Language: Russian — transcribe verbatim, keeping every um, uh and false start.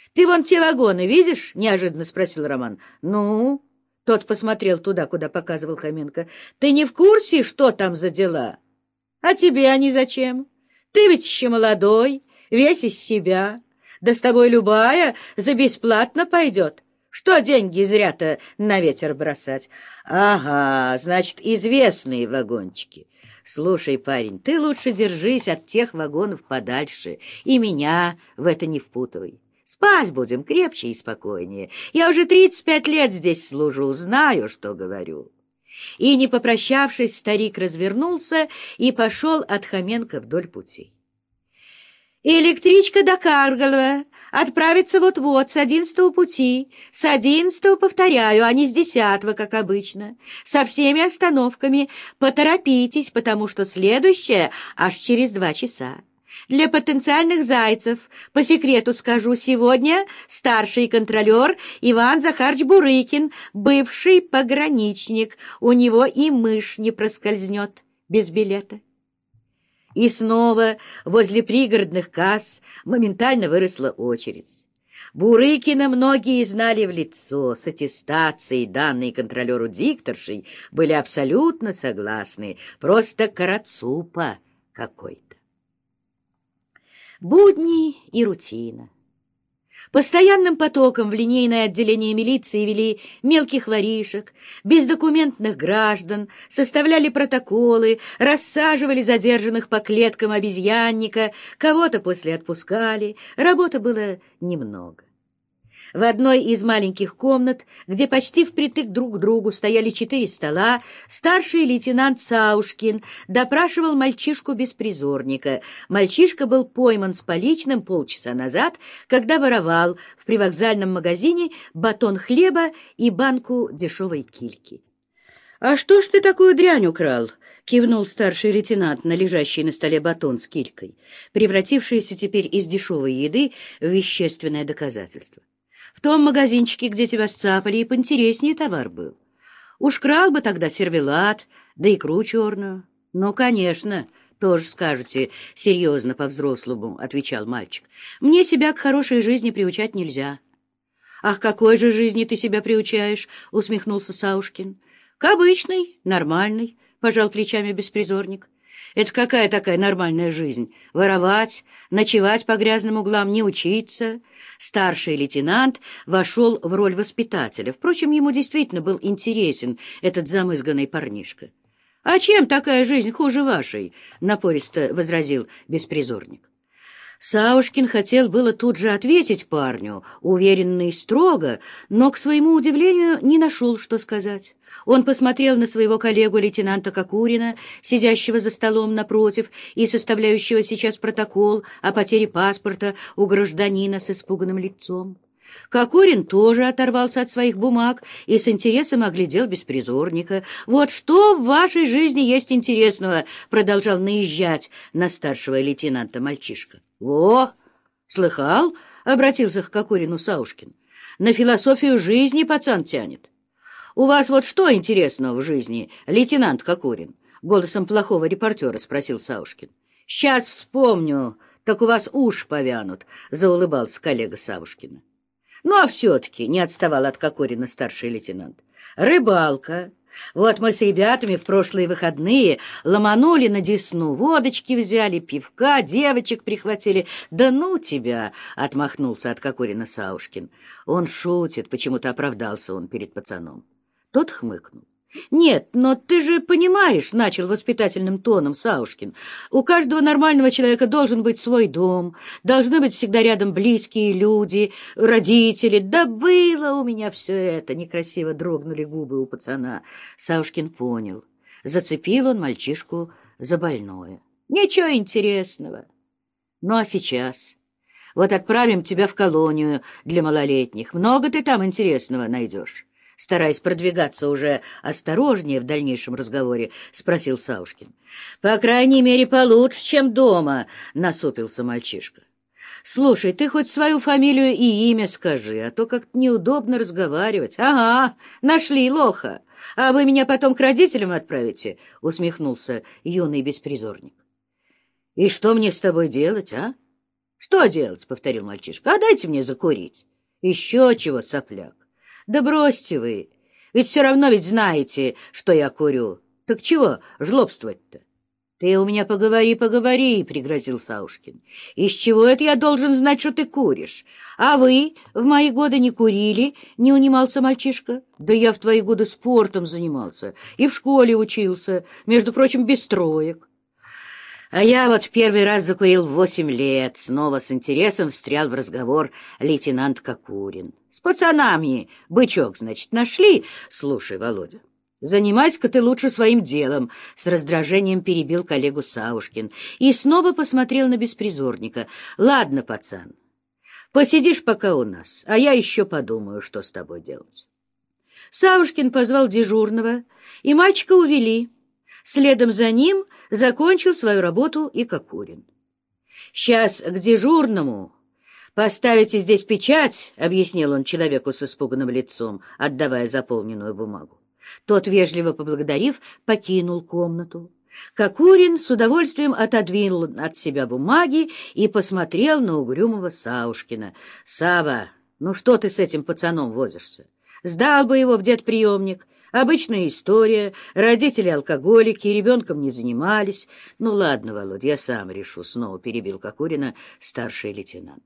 Ты вон те вагоны видишь? — неожиданно спросил Роман. — Ну? — тот посмотрел туда, куда показывал Хоменко. — Ты не в курсе, что там за дела? — А тебе они зачем? Ты ведь еще молодой, весь из себя. Да с тобой любая за бесплатно пойдет. Что деньги зря-то на ветер бросать? Ага, значит, известные вагончики. Слушай, парень, ты лучше держись от тех вагонов подальше и меня в это не впутывай. Спать будем крепче и спокойнее. Я уже тридцать пять лет здесь служу, знаю, что говорю. И, не попрощавшись, старик развернулся и пошел от Хоменко вдоль путей. Электричка до Каргала отправится вот-вот, с одиннадцатого пути. С одиннадцатого, повторяю, а не с десятого, как обычно. Со всеми остановками. Поторопитесь, потому что следующая аж через два часа. Для потенциальных зайцев, по секрету скажу, сегодня старший контролер Иван Захарович Бурыкин, бывший пограничник. У него и мышь не проскользнет без билета. И снова возле пригородных касс моментально выросла очередь. Бурыкина многие знали в лицо. С аттестацией, данной контролеру дикторшей, были абсолютно согласны. Просто карацупа какой-то. Будни и рутина. Постоянным потоком в линейное отделение милиции вели мелких воришек, бездокументных граждан, составляли протоколы, рассаживали задержанных по клеткам обезьянника, кого-то после отпускали, работы было немного. В одной из маленьких комнат, где почти впритык друг к другу стояли четыре стола, старший лейтенант Саушкин допрашивал мальчишку-беспризорника. Мальчишка был пойман с поличным полчаса назад, когда воровал в привокзальном магазине батон хлеба и банку дешевой кильки. — А что ж ты такую дрянь украл? — кивнул старший лейтенант на лежащий на столе батон с килькой, превратившийся теперь из дешевой еды в вещественное доказательство. В том магазинчике, где тебя сцапали, и поинтереснее товар был. Уж крал бы тогда сервелат, да икру черную. — Ну, конечно, тоже скажете, серьезно по-взрослому, — отвечал мальчик. — Мне себя к хорошей жизни приучать нельзя. — Ах, какой же жизни ты себя приучаешь? — усмехнулся Саушкин. — К обычной, нормальной, — пожал плечами беспризорник. — Это какая такая нормальная жизнь? Воровать, ночевать по грязным углам, не учиться? Старший лейтенант вошел в роль воспитателя. Впрочем, ему действительно был интересен этот замызганный парнишка. — А чем такая жизнь хуже вашей? — напористо возразил беспризорник. Саушкин хотел было тут же ответить парню, уверенно и строго, но, к своему удивлению, не нашел, что сказать. Он посмотрел на своего коллегу лейтенанта Кокурина, сидящего за столом напротив и составляющего сейчас протокол о потере паспорта у гражданина с испуганным лицом. Кокурин тоже оторвался от своих бумаг и с интересом оглядел беспризорника. «Вот что в вашей жизни есть интересного?» — продолжал наезжать на старшего лейтенанта мальчишка. «Во! Слыхал?» — обратился к Кокурину Саушкин. «На философию жизни пацан тянет. У вас вот что интересного в жизни, лейтенант Кокурин?» — голосом плохого репортера спросил Саушкин. «Сейчас вспомню, так у вас уши повянут», — заулыбался коллега Саушкина. «Ну, а все-таки», — не отставал от Кокорина старший лейтенант, — «рыбалка. Вот мы с ребятами в прошлые выходные ломанули на Десну, водочки взяли, пивка, девочек прихватили. Да ну тебя!» — отмахнулся от Кокорина Саушкин. «Он шутит», — почему-то оправдался он перед пацаном. Тот хмыкнул. «Нет, но ты же понимаешь, — начал воспитательным тоном Саушкин, — у каждого нормального человека должен быть свой дом, должны быть всегда рядом близкие люди, родители. Да было у меня все это!» — некрасиво дрогнули губы у пацана. Саушкин понял. Зацепил он мальчишку за больное. «Ничего интересного. Ну а сейчас? Вот отправим тебя в колонию для малолетних. Много ты там интересного найдешь?» Стараясь продвигаться уже осторожнее в дальнейшем разговоре, спросил Саушкин. — По крайней мере, получше, чем дома, — насупился мальчишка. — Слушай, ты хоть свою фамилию и имя скажи, а то как-то неудобно разговаривать. — Ага, нашли лоха. А вы меня потом к родителям отправите? — усмехнулся юный беспризорник. — И что мне с тобой делать, а? Что делать? — повторил мальчишка. — А дайте мне закурить. — Еще чего, сопляк? — Да бросьте вы. Ведь все равно ведь знаете, что я курю. Так чего жлобствовать-то? — Ты у меня поговори, поговори, — пригрозил Саушкин. — Из чего это я должен знать, что ты куришь? А вы в мои годы не курили? — не унимался мальчишка. — Да я в твои годы спортом занимался и в школе учился, между прочим, без троек. А я вот в первый раз закурил в восемь лет. Снова с интересом встрял в разговор лейтенант Кокурин. С пацанами бычок, значит, нашли? Слушай, Володя, занимайся-ка ты лучше своим делом, — с раздражением перебил коллегу Саушкин и снова посмотрел на беспризорника. Ладно, пацан, посидишь пока у нас, а я еще подумаю, что с тобой делать. Саушкин позвал дежурного, и мальчика увели. Следом за ним закончил свою работу и Кокурин. — Сейчас к дежурному поставите здесь печать, — объяснил он человеку с испуганным лицом, отдавая заполненную бумагу. Тот, вежливо поблагодарив, покинул комнату. Кокурин с удовольствием отодвинул от себя бумаги и посмотрел на угрюмого Саушкина. — Сава, ну что ты с этим пацаном возишься? Сдал бы его в детприемник. Обычная история, родители алкоголики, ребенком не занимались. Ну ладно, Володя, я сам решу, — снова перебил Кокурина старший лейтенант.